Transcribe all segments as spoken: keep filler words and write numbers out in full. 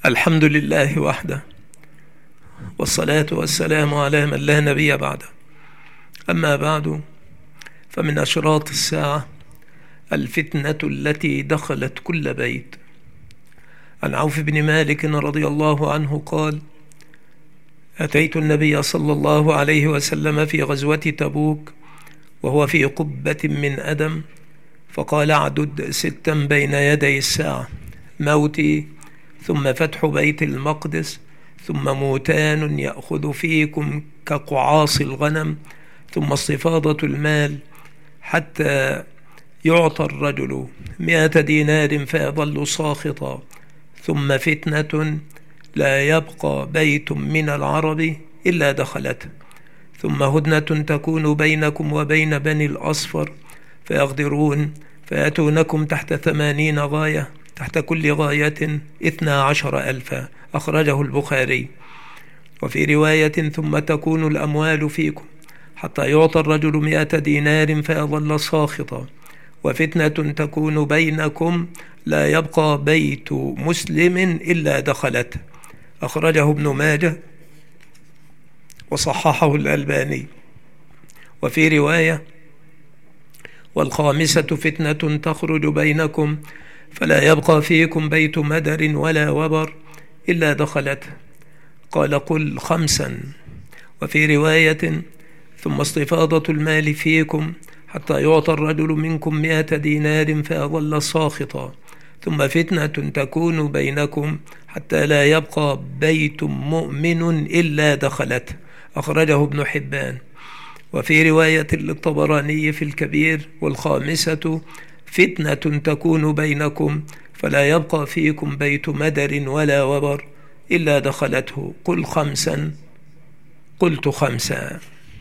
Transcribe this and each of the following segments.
الحمد لله وحده، والصلاة والسلام على من لا نبي بعده. أما بعد، فمن أشراط الساعة الفتنة التي دخلت كل بيت. عن عوف بن مالك رضي الله عنه قال: أتيت النبي صلى الله عليه وسلم في غزوة تبوك وهو في قبة من أدم، فقال: اعدد ستا بين يدي الساعة: موتي، ثم فتح بيت المقدس، ثم موتان يأخذ فيكم كقعاص الغنم، ثم استفاضة المال حتى يعطى الرجل مئة دينار فيظل ساخطا، ثم فتنة لا يبقى بيت من العرب إلا دخلته، ثم هدنة تكون بينكم وبين بني الأصفر فيغدرون فيأتونكم تحت ثمانين غاية، تحت كل غاية اثنا عشر ألفا. أخرجه البخاري. وفي رواية: ثم تكون الأموال فيكم حتى يعطى الرجل مئة دينار فيظل ساخطا، وفتنة تكون بينكم لا يبقى بيت مسلم إلا دخلته. أخرجه ابن ماجه وصححه الألباني. وفي رواية: والخامسة فتنة تخرج بينكم فلا يبقى فيكم بيت مدر ولا وبر إلا دخلته. قال: قل خمسا. وفي رواية: ثم استفاضة المال فيكم حتى يعطى الرجل منكم مئة دينار فيظل ساخطا، ثم فتنة تكون بينكم حتى لا يبقى بيت مؤمن إلا دخلته. أخرجه ابن حبان. وفي رواية للطبراني في الكبير: والخامسة فتنة تكون بينكم فلا يبقى فيكم بيت مدر ولا وبر إلا دخلته. قل خمسا. قلت خمسا.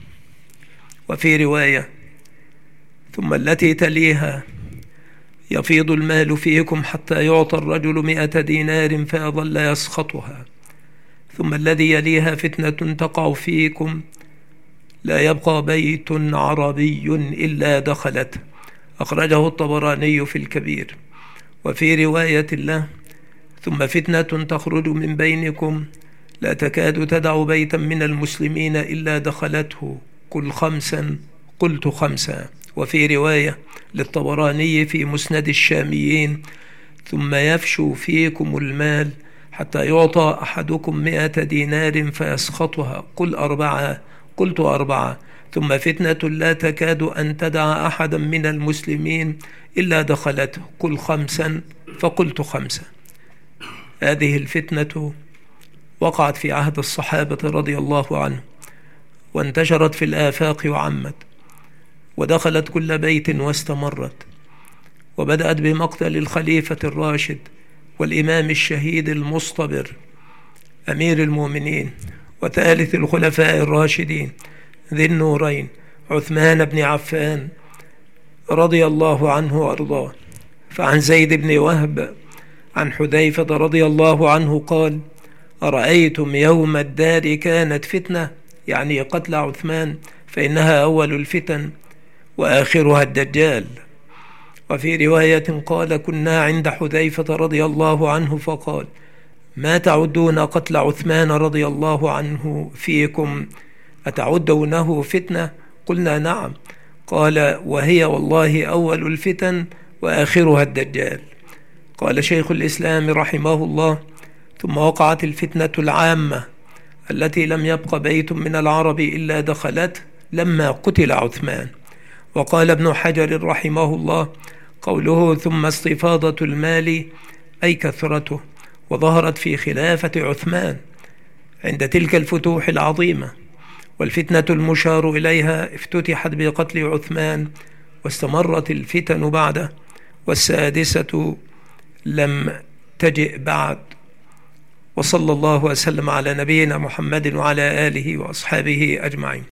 وفي رواية: ثم التي تليها: يفيض المال فيكم حتى يعطى الرجل مئة دينار فيظل يسخطها، ثم الذي يليها فتنة تقع فيكم لا يبقى بيت عربي إلا دخلته. أخرجه الطبراني في الكبير. وفي رواية له: ثم فتنة تخرج من بينكم لا تكاد تدع بيتا من المسلمين إلا دخلته. قل خمسا. قلت خمسا. وفي رواية للطبراني في مسند الشاميين: ثم يفشو فيكم المال حتى يعطى أحدكم مئة دينار فيسخطها. قل أربعة. قلت أربعة. ثم فتنة لا تكاد أن تدع أحدا من المسلمين إلا دخلته. قل خمسا. فقلت خمسا. هذه الفتنة وقعت في عهد الصحابة رضي الله عنهم، وانتشرت في الآفاق وعمت، ودخلت كل بيت واستمرت، وبدأت بمقتل الخليفة الراشد والإمام الشهيد المصطبر أمير المؤمنين وثالث الخلفاء الراشدين ذي النورين عثمان بن عفان رضي الله عنه وأرضاه. فعن زيد بن وهب عن حذيفة رضي الله عنه قال: أرأيتم يوم الدار كانت فتنة، يعني قتل عثمان، فإنها أول الفتن وآخرها الدجال. وفي رواية قال: كنا عند حذيفة رضي الله عنه فقال: ما تعدون قتل عثمان رضي الله عنه فيكم؟ أتعدونه فتنة؟ قلنا: نعم. قال: وهي والله أول الفتن وآخرها الدجال. قال شيخ الإسلام رحمه الله: ثم وقعت الفتنة العامة التي لم يبق بيت من العرب إلا دخلته لما قتل عثمان. وقال ابن حجر رحمه الله: قوله ثم استفاضة المال أي كثرته، وظهرت في خلافة عثمان عند تلك الفتوح العظيمة. والفتنة المشار إليها افتتحت بقتل عثمان، واستمرت الفتن بعده، والسادسة لم تجئ بعد. وصلى الله وسلم على نبينا محمد وعلى آله وأصحابه أجمعين.